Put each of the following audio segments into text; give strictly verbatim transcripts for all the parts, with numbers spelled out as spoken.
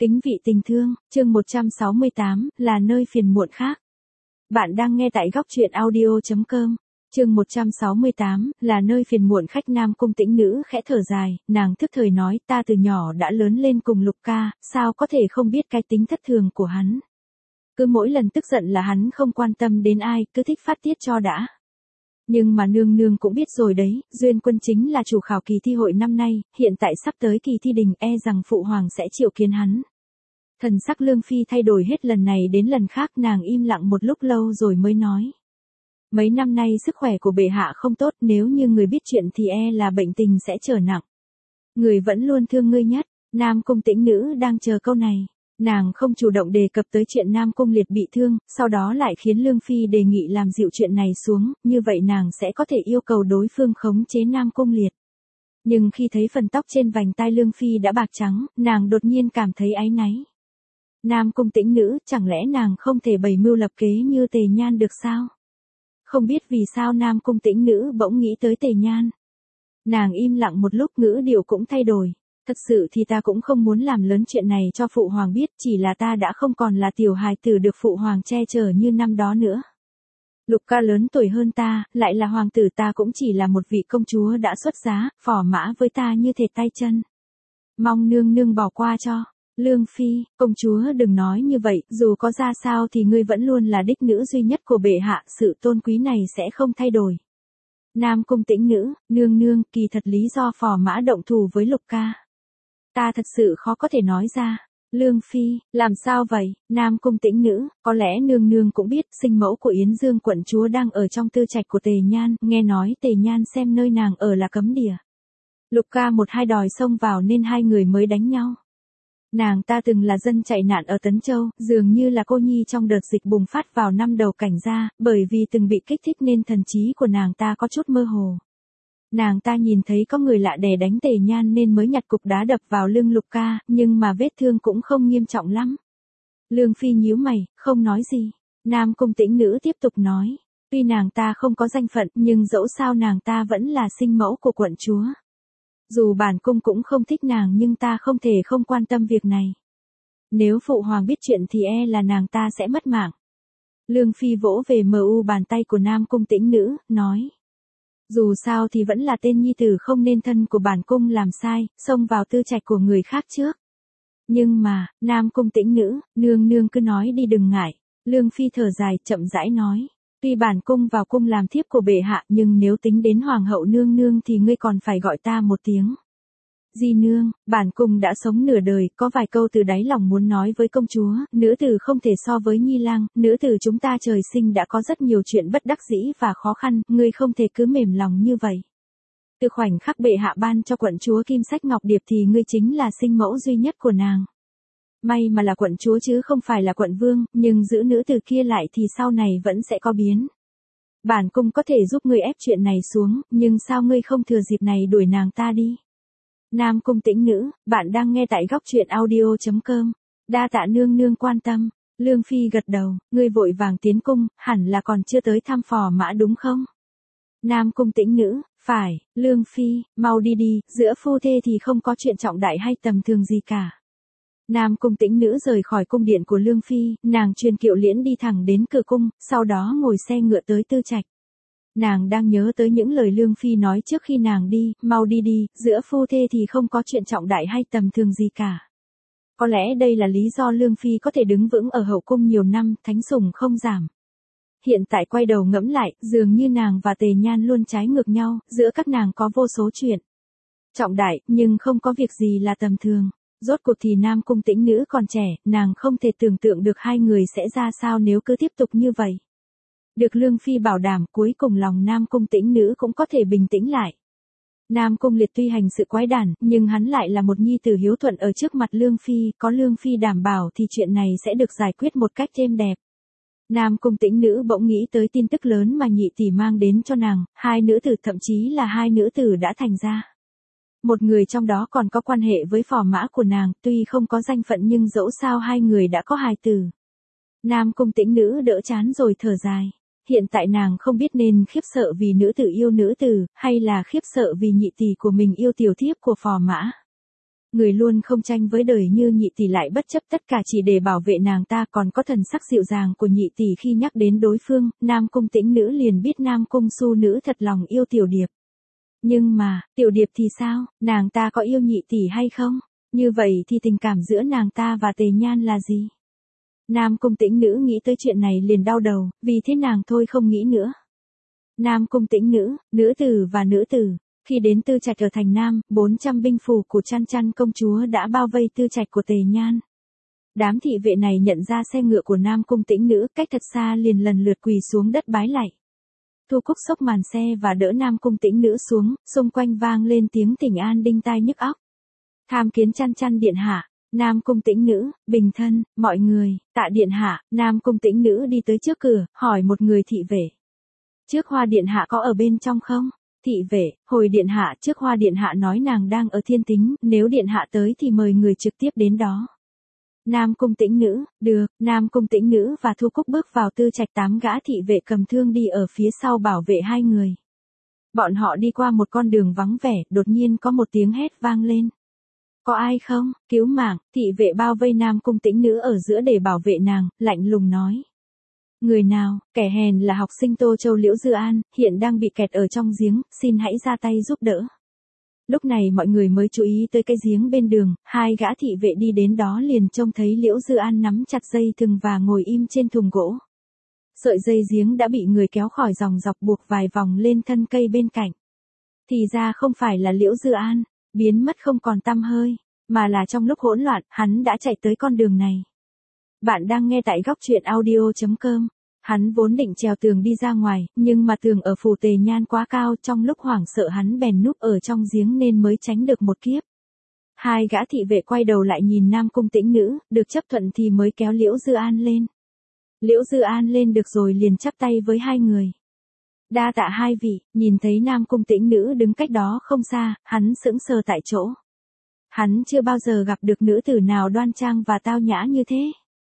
Kính vị tình thương, chương một trăm sáu mươi tám, là nơi phiền muộn khác. Bạn đang nghe tại góc truyện audio chấm com. Chương một trăm sáu mươi tám, là nơi phiền muộn khách. Nam Cung Tĩnh Nữ khẽ thở dài, nàng thức thời nói, ta từ nhỏ đã lớn lên cùng Lục ca, sao có thể không biết cái tính thất thường của hắn. Cứ mỗi lần tức giận là hắn không quan tâm đến ai, cứ thích phát tiết cho đã. Nhưng mà nương nương cũng biết rồi đấy, Duyên Quân chính là chủ khảo kỳ thi hội năm nay, hiện tại sắp tới kỳ thi đình, e rằng phụ hoàng sẽ triệu kiến hắn. Thần sắc Lương Phi thay đổi hết lần này đến lần khác, nàng im lặng một lúc lâu rồi mới nói. Mấy năm nay sức khỏe của bệ hạ không tốt, nếu như người biết chuyện thì e là bệnh tình sẽ trở nặng. Người vẫn luôn thương ngươi nhất. Nam Cung Tĩnh Nữ đang chờ câu này. Nàng không chủ động đề cập tới chuyện Nam Cung Liệt bị thương, sau đó lại khiến Lương Phi đề nghị làm dịu chuyện này xuống, như vậy nàng sẽ có thể yêu cầu đối phương khống chế Nam Cung Liệt. Nhưng khi thấy phần tóc trên vành tai Lương Phi đã bạc trắng, nàng đột nhiên cảm thấy áy náy. Nam Cung Tĩnh Nữ, chẳng lẽ nàng không thể bày mưu lập kế như Tề Nhan được sao? Không biết vì sao Nam Cung Tĩnh Nữ bỗng nghĩ tới Tề Nhan. Nàng im lặng một lúc, ngữ điệu cũng thay đổi. Thật sự thì ta cũng không muốn làm lớn chuyện này cho phụ hoàng biết, chỉ là ta đã không còn là tiểu hài tử được phụ hoàng che chở như năm đó nữa. Lục ca lớn tuổi hơn ta, lại là hoàng tử, ta cũng chỉ là một vị công chúa đã xuất giá, phò mã với ta như thịt tay chân. Mong nương nương bỏ qua cho. Lương Phi, công chúa đừng nói như vậy, dù có ra sao thì ngươi vẫn luôn là đích nữ duy nhất của bệ hạ, sự tôn quý này sẽ không thay đổi. Nam Cung Tĩnh Nữ, nương nương, kỳ thật lý do phò mã động thủ với Lục ca. Ta thật sự khó có thể nói ra. Lương Phi, làm sao vậy? Nam Cung Tĩnh Nữ, có lẽ nương nương cũng biết, sinh mẫu của Yến Dương quận chúa đang ở trong tư trạch của Tề Nhan, nghe nói Tề Nhan xem nơi nàng ở là cấm địa. Lục ca một hai đòi xông vào nên hai người mới đánh nhau. Nàng ta từng là dân chạy nạn ở Tấn Châu, dường như là cô nhi trong đợt dịch bùng phát vào năm đầu Cảnh Gia, bởi vì từng bị kích thích nên thần trí của nàng ta có chút mơ hồ. Nàng ta nhìn thấy có người lạ đè đánh Tề Nhan nên mới nhặt cục đá đập vào lưng Lục ca, nhưng mà vết thương cũng không nghiêm trọng lắm. Lương Phi nhíu mày, không nói gì. Nam Cung Tĩnh Nữ tiếp tục nói, tuy nàng ta không có danh phận nhưng dẫu sao nàng ta vẫn là sinh mẫu của quận chúa. Dù bản cung cũng không thích nàng nhưng ta không thể không quan tâm việc này. Nếu phụ hoàng biết chuyện thì e là nàng ta sẽ mất mạng. Lương Phi vỗ về mờ u bàn tay của Nam Cung Tĩnh Nữ, nói. Dù sao thì vẫn là tên nhi tử không nên thân của bản cung làm sai, xông vào tư trạch của người khác trước. Nhưng mà, Nam Cung Tĩnh Nữ, nương nương cứ nói đi đừng ngại. Lương Phi thở dài, chậm rãi nói. Tuy bản cung vào cung làm thiếp của bệ hạ nhưng nếu tính đến hoàng hậu nương nương thì ngươi còn phải gọi ta một tiếng. Di nương, bản cung đã sống nửa đời, có vài câu từ đáy lòng muốn nói với công chúa, nữ tử không thể so với nhi lang, nữ tử chúng ta trời sinh đã có rất nhiều chuyện bất đắc dĩ và khó khăn, ngươi không thể cứ mềm lòng như vậy. Từ khoảnh khắc bệ hạ ban cho quận chúa Kim Sách Ngọc Điệp thì ngươi chính là sinh mẫu duy nhất của nàng. May mà là quận chúa chứ không phải là quận vương, nhưng giữ nữ tử kia lại thì sau này vẫn sẽ có biến. Bản cung có thể giúp ngươi ép chuyện này xuống, nhưng sao ngươi không thừa dịp này đuổi nàng ta đi? Nam Cung Tĩnh Nữ, bạn đang nghe tại góc truyện audio chấm com. Đa tạ nương nương quan tâm. Lương Phi gật đầu, ngươi vội vàng tiến cung, hẳn là còn chưa tới thăm phò mã đúng không? Nam Cung Tĩnh Nữ, phải. Lương Phi, mau đi đi, giữa phu thê thì không có chuyện trọng đại hay tầm thường gì cả. Nam Cung Tĩnh Nữ rời khỏi cung điện của Lương Phi, nàng truyền kiệu liễn đi thẳng đến cửa cung, sau đó ngồi xe ngựa tới tư trạch. Nàng đang nhớ tới những lời Lương Phi nói trước khi nàng đi, mau đi đi, giữa phu thê thì không có chuyện trọng đại hay tầm thường gì cả. Có lẽ đây là lý do Lương Phi có thể đứng vững ở hậu cung nhiều năm, thánh sủng không giảm. Hiện tại quay đầu ngẫm lại, dường như nàng và Tề Nhan luôn trái ngược nhau, giữa các nàng có vô số chuyện trọng đại, nhưng không có việc gì là tầm thường. Rốt cuộc thì Nam Cung Tĩnh Nữ còn trẻ, nàng không thể tưởng tượng được hai người sẽ ra sao nếu cứ tiếp tục như vậy. Được Lương Phi bảo đảm, cuối cùng lòng Nam Cung Tĩnh Nữ cũng có thể bình tĩnh lại. Nam Cung Liệt tuy hành sự quái đản, nhưng hắn lại là một nhi tử hiếu thuận ở trước mặt Lương Phi, có Lương Phi đảm bảo thì chuyện này sẽ được giải quyết một cách êm đẹp. Nam Cung Tĩnh Nữ bỗng nghĩ tới tin tức lớn mà nhị tỷ mang đến cho nàng, hai nữ tử, thậm chí là hai nữ tử đã thành ra. Một người trong đó còn có quan hệ với phò mã của nàng, tuy không có danh phận nhưng dẫu sao hai người đã có hài tử. Nam Cung Tĩnh Nữ đỡ chán rồi thở dài. Hiện tại nàng không biết nên khiếp sợ vì nữ tử yêu nữ tử, hay là khiếp sợ vì nhị tỷ của mình yêu tiểu thiếp của phò mã. Người luôn không tranh với đời như nhị tỷ lại bất chấp tất cả chỉ để bảo vệ nàng ta, còn có thần sắc dịu dàng của nhị tỷ khi nhắc đến đối phương, Nam Cung Tĩnh Nữ liền biết Nam Cung Su Nữ thật lòng yêu Tiểu Điệp. Nhưng mà, Tiểu Điệp thì sao, nàng ta có yêu nhị tỷ hay không? Như vậy thì tình cảm giữa nàng ta và Tề Nhan là gì? Nam Cung Tĩnh Nữ nghĩ tới chuyện này liền đau đầu, vì thế nàng thôi không nghĩ nữa. Nam Cung Tĩnh Nữ, nữ tử và nữ tử. Khi đến tư trạch ở thành Nam, bốn trăm binh phủ của Chăn Chăn công chúa đã bao vây tư trạch của Tề Nhan. Đám thị vệ này nhận ra xe ngựa của Nam Cung Tĩnh Nữ, cách thật xa liền lần lượt quỳ xuống đất bái lạy. Thu Cúc xốc màn xe và đỡ Nam Cung Tĩnh Nữ xuống, xung quanh vang lên tiếng thỉnh an đinh tai nhức óc. Tham kiến Chăn Chăn điện hạ. Nam Cung Tĩnh Nữ, bình thân, mọi người, tạ điện hạ. Nam Cung Tĩnh Nữ đi tới trước cửa, hỏi một người thị vệ. Trước Hoa điện hạ có ở bên trong không? Thị vệ, hồi điện hạ, trước Hoa điện hạ nói nàng đang ở Thiên Tính, nếu điện hạ tới thì mời người trực tiếp đến đó. Nam Cung Tĩnh Nữ, được. Nam Cung Tĩnh Nữ và Thu Cúc bước vào tư trạch, tám gã thị vệ cầm thương đi ở phía sau bảo vệ hai người. Bọn họ đi qua một con đường vắng vẻ, đột nhiên có một tiếng hét vang lên. Có ai không? Cứu mạng. Thị vệ bao vây Nam Cung Tĩnh Nữ ở giữa để bảo vệ nàng, lạnh lùng nói. Người nào? Kẻ hèn là học sinh Tô Châu Liễu Dư An, hiện đang bị kẹt ở trong giếng, xin hãy ra tay giúp đỡ. Lúc này mọi người mới chú ý tới cái giếng bên đường, hai gã thị vệ đi đến đó liền trông thấy Liễu Dư An nắm chặt dây thừng và ngồi im trên thùng gỗ. Sợi dây giếng đã bị người kéo khỏi dòng dọc buộc vài vòng lên thân cây bên cạnh. Thì ra không phải là Liễu Dư An, biến mất không còn tăm hơi, mà là trong lúc hỗn loạn, hắn đã chạy tới con đường này. Bạn đang nghe tại góc truyện audio chấm com. Hắn vốn định trèo tường đi ra ngoài, nhưng mà tường ở phủ Tề Nhan quá cao, trong lúc hoảng sợ hắn bèn núp ở trong giếng nên mới tránh được một kiếp. Hai gã thị vệ quay đầu lại nhìn Nam Cung Tĩnh Nữ, được chấp thuận thì mới kéo Liễu Dư An lên. Liễu Dư An lên được rồi liền chắp tay với hai người. Đa tạ hai vị. Nhìn thấy Nam Cung Tĩnh Nữ đứng cách đó không xa, hắn sững sờ tại chỗ. Hắn chưa bao giờ gặp được nữ tử nào đoan trang và tao nhã như thế.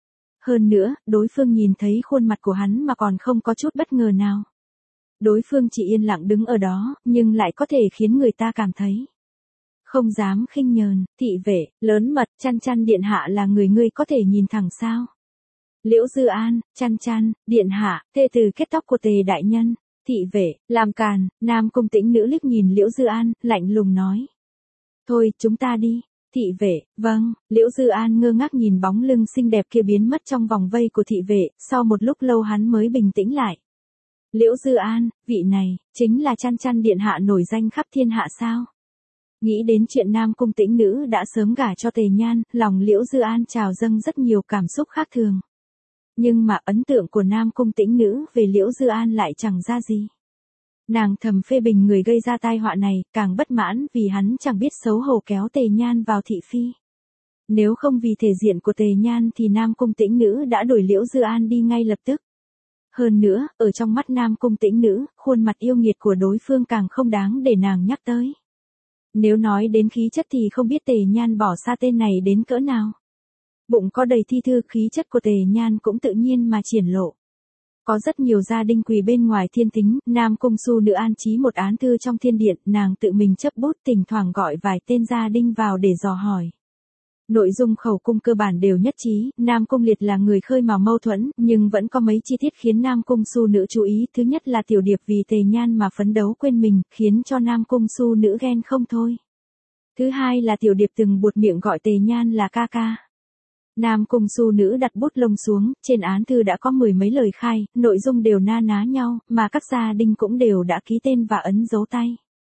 Hơn nữa, đối phương nhìn thấy khuôn mặt của hắn mà còn không có chút bất ngờ nào. Đối phương chỉ yên lặng đứng ở đó, nhưng lại có thể khiến người ta cảm thấy không dám khinh nhờn. Thị vệ, lớn mật, Chăn Chăn điện hạ là người ngươi có thể nhìn thẳng sao? Liễu Dư An, Chăn Chăn, điện hạ, thê từ kết tóc của Tề đại nhân. Thị vệ, làm càn. Nam Cung Tĩnh Nữ liếc nhìn Liễu Dư An, lạnh lùng nói. Thôi, chúng ta đi. Thị vệ, vâng. Liễu Dư An ngơ ngác nhìn bóng lưng xinh đẹp kia biến mất trong vòng vây của thị vệ, sau một lúc lâu hắn mới bình tĩnh lại. Liễu Dư An, vị này, chính là Chăn Chăn điện hạ nổi danh khắp thiên hạ sao? Nghĩ đến chuyện Nam Cung Tĩnh Nữ đã sớm gả cho Tề Nhan, lòng Liễu Dư An trào dâng rất nhiều cảm xúc khác thường. Nhưng mà ấn tượng của Nam Cung Tĩnh Nữ về Liễu Dư An lại chẳng ra gì. Nàng thầm phê bình người gây ra tai họa này, càng bất mãn vì hắn chẳng biết xấu hổ kéo Tề Nhan vào thị phi. Nếu không vì thể diện của Tề Nhan thì Nam Cung Tĩnh Nữ đã đuổi Liễu Dư An đi ngay lập tức. Hơn nữa, ở trong mắt Nam Cung Tĩnh Nữ, khuôn mặt yêu nghiệt của đối phương càng không đáng để nàng nhắc tới. Nếu nói đến khí chất thì không biết Tề Nhan bỏ xa tên này đến cỡ nào. Bụng có đầy thi thư, khí chất của Tề Nhan cũng tự nhiên mà triển lộ. Có rất nhiều gia đình quỳ bên ngoài Thiên Tính, Nam Cung Su Nữ an trí một án thư trong thiên điện, nàng tự mình chấp bút thỉnh thoảng gọi vài tên gia đình vào để dò hỏi. Nội dung khẩu cung cơ bản đều nhất trí, Nam Cung Liệt là người khơi mào mâu thuẫn, nhưng vẫn có mấy chi tiết khiến Nam Cung Su Nữ chú ý, thứ nhất là Tiểu Điệp vì Tề Nhan mà phấn đấu quên mình, khiến cho Nam Cung Su Nữ ghen không thôi. Thứ hai là Tiểu Điệp từng buột miệng gọi Tề Nhan là ca ca. Nam Cung Su Nữ đặt bút lông xuống, trên án thư đã có mười mấy lời khai, nội dung đều na ná nhau, mà các gia đình cũng đều đã ký tên và ấn dấu tay.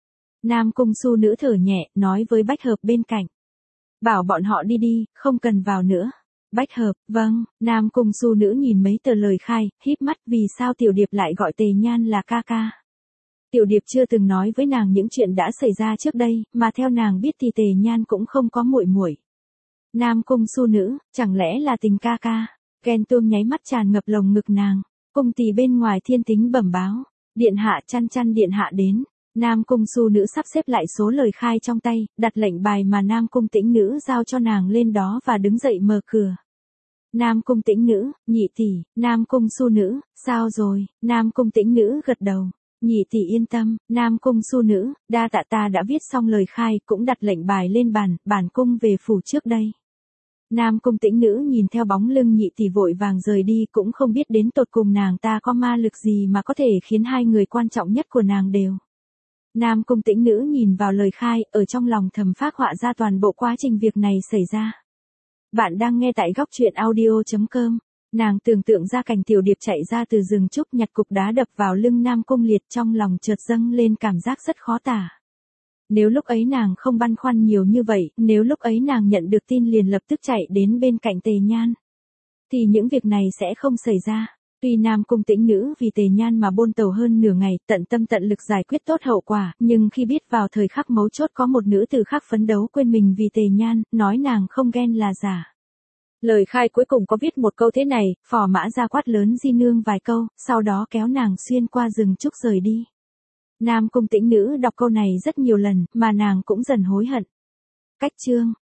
Nam Cung Su Nữ thở nhẹ, nói với Bách Hợp bên cạnh. Bảo bọn họ đi đi, không cần vào nữa. Bách Hợp, vâng. Nam Cung Su Nữ nhìn mấy tờ lời khai, híp mắt, vì sao Tiểu Điệp lại gọi Tề Nhan là ca ca. Tiểu Điệp chưa từng nói với nàng những chuyện đã xảy ra trước đây, mà theo nàng biết thì Tề Nhan cũng không có muội muội. Nam Cung Su Nữ, chẳng lẽ là tình ca ca? Ghen tuông nháy mắt tràn ngập lồng ngực nàng. Cung tỳ bên ngoài Thiên Tính bẩm báo. Điện hạ, Chăn Chăn điện hạ đến. Nam Cung Su Nữ sắp xếp lại số lời khai trong tay, đặt lệnh bài mà Nam Cung Tĩnh Nữ giao cho nàng lên đó và đứng dậy mở cửa. Nam Cung Tĩnh Nữ, nhị tỷ. Nam Cung Su Nữ, sao rồi? Nam Cung Tĩnh Nữ gật đầu. Nhị tỷ yên tâm, Nam Cung Su nữ, đa tạ ta đã viết xong lời khai, cũng đặt lệnh bài lên bàn, bản cung về phủ trước đây. Nam Cung Tĩnh nữ nhìn theo bóng lưng nhị tỷ vội vàng rời đi, cũng không biết đến tột cùng nàng ta có ma lực gì mà có thể khiến hai người quan trọng nhất của nàng đều. Nam Cung Tĩnh nữ nhìn vào lời khai, ở trong lòng thầm phác họa ra toàn bộ quá trình việc này xảy ra. Bạn đang nghe tại góc truyện audio chấm com. Nàng tưởng tượng ra cảnh Tiểu Điệp chạy ra từ rừng trúc nhặt cục đá đập vào lưng Nam Cung Liệt, trong lòng chợt dâng lên cảm giác rất khó tả. Nếu lúc ấy nàng không băn khoăn nhiều như vậy, nếu lúc ấy nàng nhận được tin liền lập tức chạy đến bên cạnh Tề Nhan, thì những việc này sẽ không xảy ra. Tuy Nam Cung Tĩnh nữ vì Tề Nhan mà bôn tàu hơn nửa ngày, tận tâm tận lực giải quyết tốt hậu quả, nhưng khi biết vào thời khắc mấu chốt có một nữ tử khác phấn đấu quên mình vì Tề Nhan, nói nàng không ghen là giả. Lời khai cuối cùng có viết một câu thế này, Phò Mã ra quát lớn Di nương vài câu, sau đó kéo nàng xuyên qua rừng trúc rời đi. Nam Cung Tĩnh nữ đọc câu này rất nhiều lần, mà nàng cũng dần hối hận. Cách chương